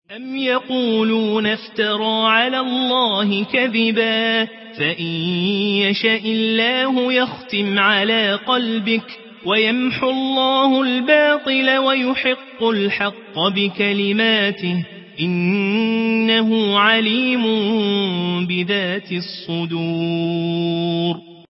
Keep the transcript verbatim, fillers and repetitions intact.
أم يقولون افترى على الله كذبا فإن يشاء الله يختم على قلبك ويمحو الله الباطل ويحق الحق بكلماته إنه عليم بذات الصدور